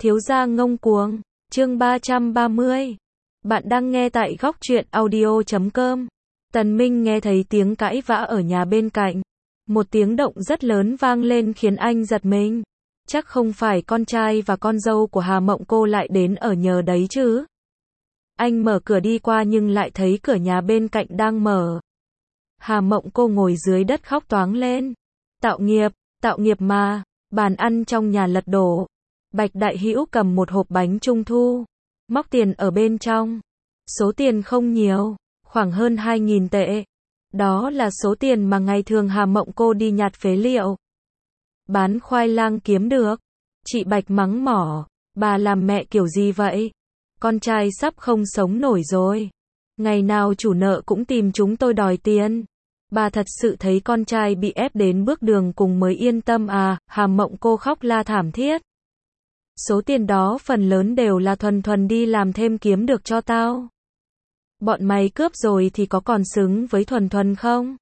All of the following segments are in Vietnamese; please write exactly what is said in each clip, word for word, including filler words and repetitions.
Thiếu gia ngông cuồng, chương ba trăm ba mươi. Bạn đang nghe tại góc truyện audio chấm com. Tần Minh nghe thấy tiếng cãi vã ở nhà bên cạnh. Một tiếng động rất lớn vang lên khiến anh giật mình. Chắc không phải con trai và con dâu của Hà Mộng Cô lại đến ở nhờ đấy chứ. Anh mở cửa đi qua nhưng lại thấy cửa nhà bên cạnh đang mở. Hà Mộng Cô ngồi dưới đất khóc toáng lên. Tạo nghiệp, tạo nghiệp mà, bàn ăn trong nhà lật đổ. Bạch Đại Hữu cầm một hộp bánh trung thu, móc tiền ở bên trong. Số tiền không nhiều, khoảng hơn hai nghìn tệ. Đó là số tiền mà ngày thường Hà Mộng Cô đi nhặt phế liệu, bán khoai lang kiếm được. Chị Bạch mắng mỏ, bà làm mẹ kiểu gì vậy? Con trai sắp không sống nổi rồi. Ngày nào chủ nợ cũng tìm chúng tôi đòi tiền. Bà thật sự thấy con trai bị ép đến bước đường cùng mới yên tâm à? Hà Mộng Cô khóc la thảm thiết. Số tiền đó phần lớn đều là thuần thuần đi làm thêm kiếm được cho tao. Bọn mày cướp rồi thì có còn xứng với thuần thuần không?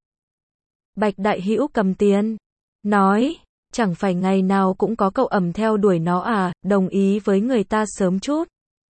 Bạch Đại Hữu cầm tiền, nói, chẳng phải ngày nào cũng có cậu ẩm theo đuổi nó à, đồng ý với người ta sớm chút.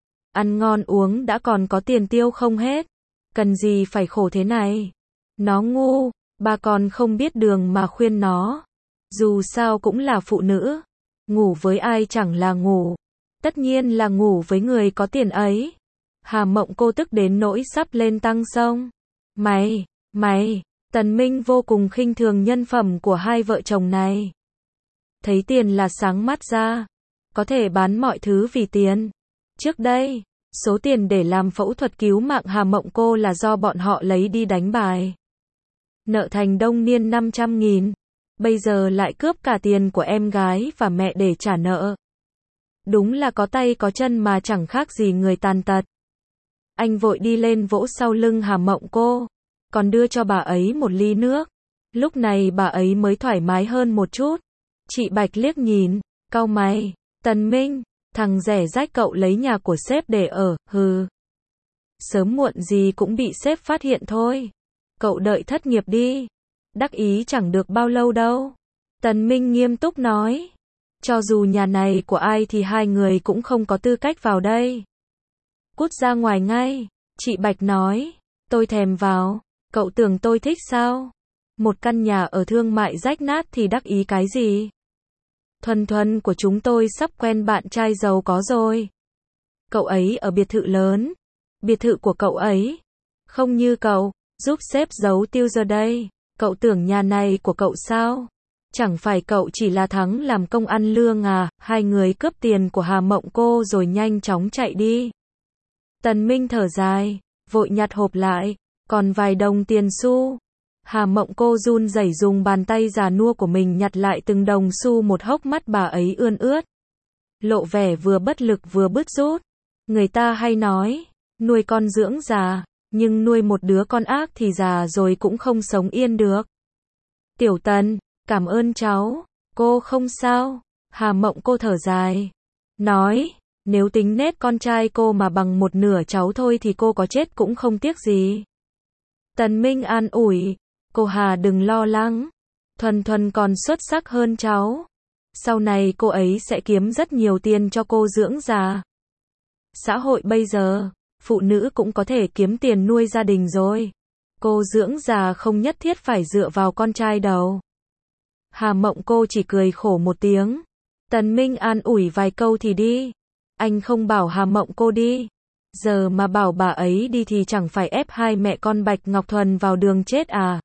Ăn ngon uống đã còn có tiền tiêu không hết. Cần gì phải khổ thế này? Nó ngu, bà còn không biết đường mà khuyên nó. Dù sao cũng là phụ nữ. Ngủ với ai chẳng là ngủ. Tất nhiên là ngủ với người có tiền ấy. Hà Mộng Cô tức đến nỗi sắp lên tăng sông. Mày, mày, Tần Minh vô cùng khinh thường nhân phẩm của hai vợ chồng này. Thấy tiền là sáng mắt ra. Có thể bán mọi thứ vì tiền. Trước đây, số tiền để làm phẫu thuật cứu mạng Hà Mộng Cô là do bọn họ lấy đi đánh bài. Nợ thành đông niên năm trăm nghìn. Bây giờ lại cướp cả tiền của em gái và mẹ để trả nợ. Đúng là có tay có chân mà chẳng khác gì người tàn tật. Anh vội đi lên vỗ sau lưng Hà Mộng Cô, còn đưa cho bà ấy một ly nước. Lúc này bà ấy mới thoải mái hơn một chút. Chị Bạch liếc nhìn, cau mày, Tần Minh, thằng rẻ rách cậu lấy nhà của sếp để ở, hừ. Sớm muộn gì cũng bị sếp phát hiện thôi. Cậu đợi thất nghiệp đi. Đắc ý chẳng được bao lâu đâu. Tần Minh nghiêm túc nói. Cho dù nhà này của ai thì hai người cũng không có tư cách vào đây. Cút ra ngoài ngay. Chị Bạch nói. Tôi thèm vào. Cậu tưởng tôi thích sao? Một căn nhà ở thương mại rách nát thì đắc ý cái gì? Thuần thuần của chúng tôi sắp quen bạn trai giàu có rồi. Cậu ấy ở biệt thự lớn. Biệt thự của cậu ấy. Không như cậu, giúp sếp giấu tiêu giờ đây. Cậu tưởng nhà này của cậu sao? Chẳng phải cậu chỉ là thắng làm công ăn lương à? Hai người cướp tiền của Hà Mộng Cô rồi nhanh chóng chạy đi. Tần Minh thở dài, vội nhặt hộp lại, còn vài đồng tiền xu. Hà Mộng Cô run rẩy dùng bàn tay già nua của mình nhặt lại từng đồng xu một, hốc mắt bà ấy ươn ướt. Lộ vẻ vừa bất lực vừa bứt rút. Người ta hay nói, nuôi con dưỡng già. Nhưng nuôi một đứa con ác thì già rồi cũng không sống yên được. Tiểu Tần, cảm ơn cháu. Cô không sao. Hà Mộng Cô thở dài. Nói, nếu tính nết con trai cô mà bằng một nửa cháu thôi thì cô có chết cũng không tiếc gì. Tần Minh an ủi. Cô Hà đừng lo lắng. Thuần thuần còn xuất sắc hơn cháu. Sau này cô ấy sẽ kiếm rất nhiều tiền cho cô dưỡng già. Xã hội bây giờ, phụ nữ cũng có thể kiếm tiền nuôi gia đình rồi. Cô dưỡng già không nhất thiết phải dựa vào con trai đâu. Hà Mộng Cô chỉ cười khổ một tiếng. Tần Minh an ủi vài câu thì đi. Anh không bảo Hà Mộng Cô đi. Giờ mà bảo bà ấy đi thì chẳng phải ép hai mẹ con Bạch Ngọc Thuần vào đường chết à.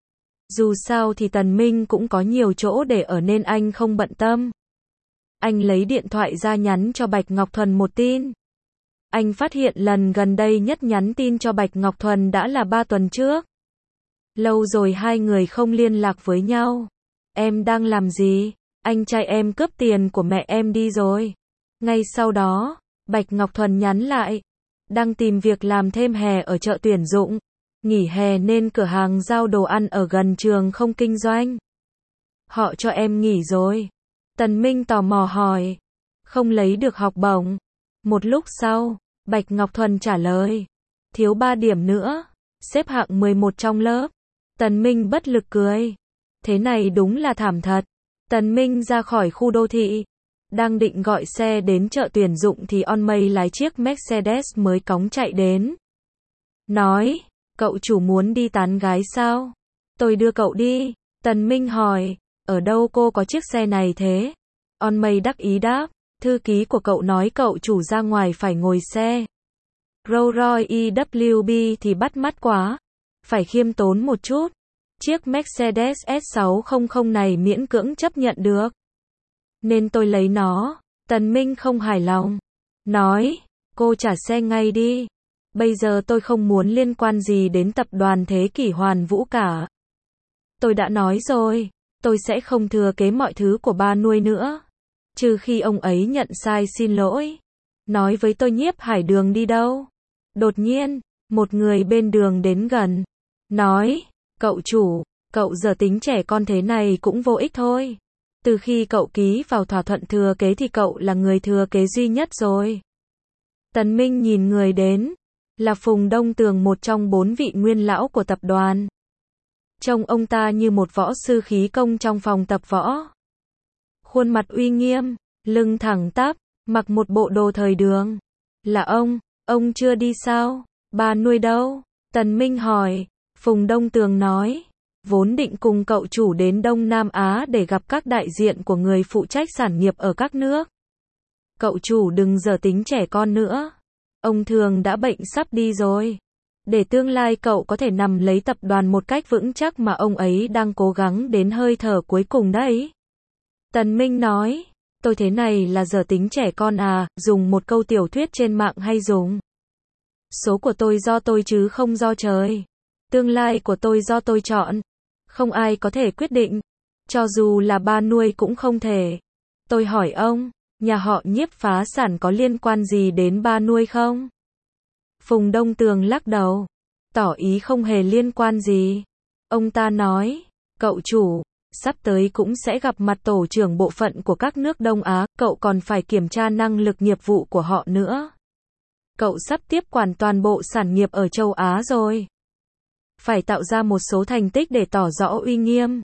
Dù sao thì Tần Minh cũng có nhiều chỗ để ở nên anh không bận tâm. Anh lấy điện thoại ra nhắn cho Bạch Ngọc Thuần một tin. Anh phát hiện lần gần đây nhất nhắn tin cho Bạch Ngọc Thuần đã là ba tuần trước. Lâu rồi hai người không liên lạc với nhau. Em đang làm gì? Anh trai em cướp tiền của mẹ em đi rồi. Ngay sau đó, Bạch Ngọc Thuần nhắn lại. Đang tìm việc làm thêm hè ở chợ tuyển dụng. Nghỉ hè nên cửa hàng giao đồ ăn ở gần trường không kinh doanh. Họ cho em nghỉ rồi. Tần Minh tò mò hỏi. Không lấy được học bổng. Một lúc sau, Bạch Ngọc Thuần trả lời. Thiếu ba điểm nữa. Xếp hạng mười một trong lớp. Tần Minh bất lực cười. Thế này đúng là thảm thật. Tần Minh ra khỏi khu đô thị. Đang định gọi xe đến chợ tuyển dụng thì On May lái chiếc Mercedes mới cóng chạy đến. Nói, cậu chủ muốn đi tán gái sao? Tôi đưa cậu đi. Tần Minh hỏi, ở đâu cô có chiếc xe này thế? On May đắc ý đáp, thư ký của cậu nói cậu chủ ra ngoài phải ngồi xe Rolls-Royce e vê bê thì bắt mắt quá. Phải khiêm tốn một chút. Chiếc Mercedes S sáu trăm này miễn cưỡng chấp nhận được. Nên tôi lấy nó. Tần Minh không hài lòng. Nói, cô trả xe ngay đi. Bây giờ tôi không muốn liên quan gì đến tập đoàn Thế Kỷ Hoàn Vũ cả. Tôi đã nói rồi, tôi sẽ không thừa kế mọi thứ của ba nuôi nữa. Trừ khi ông ấy nhận sai xin lỗi. Nói với tôi Nhiếp Hải Đường đi đâu. Đột nhiên, một người bên đường đến gần. Nói, cậu chủ, cậu giờ tính trẻ con thế này cũng vô ích thôi. Từ khi cậu ký vào thỏa thuận thừa kế thì cậu là người thừa kế duy nhất rồi. Tần Minh nhìn người đến. Là Phùng Đông Tường, một trong bốn vị nguyên lão của tập đoàn. Trông ông ta như một võ sư khí công trong phòng tập võ. Khuôn mặt uy nghiêm, lưng thẳng tắp, mặc một bộ đồ thời đường. Là ông, ông chưa đi sao? Ba nuôi đâu? Tần Minh hỏi. Phùng Đông Tường nói, vốn định cùng cậu chủ đến Đông Nam Á để gặp các đại diện của người phụ trách sản nghiệp ở các nước. Cậu chủ đừng giờ tính trẻ con nữa. Ông Thường đã bệnh sắp đi rồi. Để tương lai cậu có thể nằm lấy tập đoàn một cách vững chắc mà ông ấy đang cố gắng đến hơi thở cuối cùng đấy. Tần Minh nói, tôi thế này là giờ tính trẻ con à, dùng một câu tiểu thuyết trên mạng hay dùng. Số của tôi do tôi chứ không do trời. Tương lai của tôi do tôi chọn. Không ai có thể quyết định. Cho dù là ba nuôi cũng không thể. Tôi hỏi ông, nhà họ Nhiếp phá sản có liên quan gì đến ba nuôi không? Phùng Đông Tường lắc đầu, tỏ ý không hề liên quan gì. Ông ta nói, cậu chủ, sắp tới cũng sẽ gặp mặt tổ trưởng bộ phận của các nước Đông Á, cậu còn phải kiểm tra năng lực nghiệp vụ của họ nữa. Cậu sắp tiếp quản toàn bộ sản nghiệp ở châu Á rồi. Phải tạo ra một số thành tích để tỏ rõ uy nghiêm.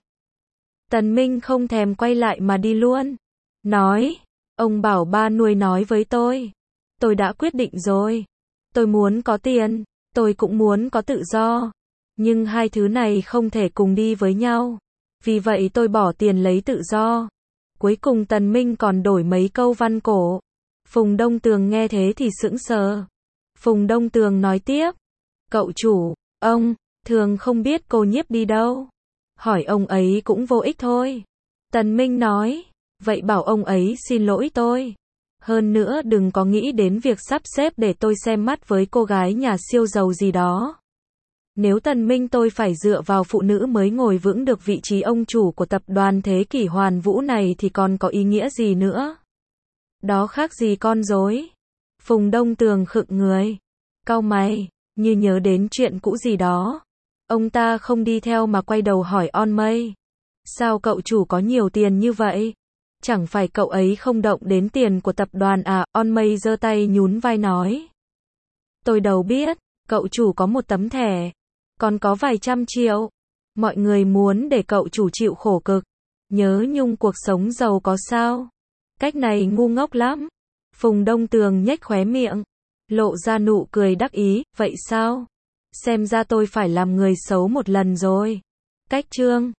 Tần Minh không thèm quay lại mà đi luôn. Nói, ông bảo ba nuôi nói với tôi. Tôi đã quyết định rồi. Tôi muốn có tiền, tôi cũng muốn có tự do. Nhưng hai thứ này không thể cùng đi với nhau. Vì vậy tôi bỏ tiền lấy tự do. Cuối cùng Tần Minh còn đổi mấy câu văn cổ. Phùng Đông Tường nghe thế thì sững sờ. Phùng Đông Tường nói tiếp. Cậu chủ, ông, Thường không biết cô Nhiếp đi đâu. Hỏi ông ấy cũng vô ích thôi. Tần Minh nói. Vậy bảo ông ấy xin lỗi tôi. Hơn nữa đừng có nghĩ đến việc sắp xếp để tôi xem mắt với cô gái nhà siêu giàu gì đó. Nếu Tần Minh tôi phải dựa vào phụ nữ mới ngồi vững được vị trí ông chủ của tập đoàn Thế Kỷ Hoàn Vũ này thì còn có ý nghĩa gì nữa? Đó khác gì con rối. Phùng Đông Tường khựng người. Cau mày, như nhớ đến chuyện cũ gì đó. Ông ta không đi theo mà quay đầu hỏi On May. Sao cậu chủ có nhiều tiền như vậy? Chẳng phải cậu ấy không động đến tiền của tập đoàn à? On May giơ tay nhún vai nói. Tôi đâu biết, cậu chủ có một tấm thẻ. Còn có vài trăm triệu. Mọi người muốn để cậu chủ chịu khổ cực. Nhớ nhung cuộc sống giàu có sao? Cách này ngu ngốc lắm. Phùng Đông Tường nhếch khóe miệng. Lộ ra nụ cười đắc ý. Vậy sao? Xem ra tôi phải làm người xấu một lần rồi. Cách chương.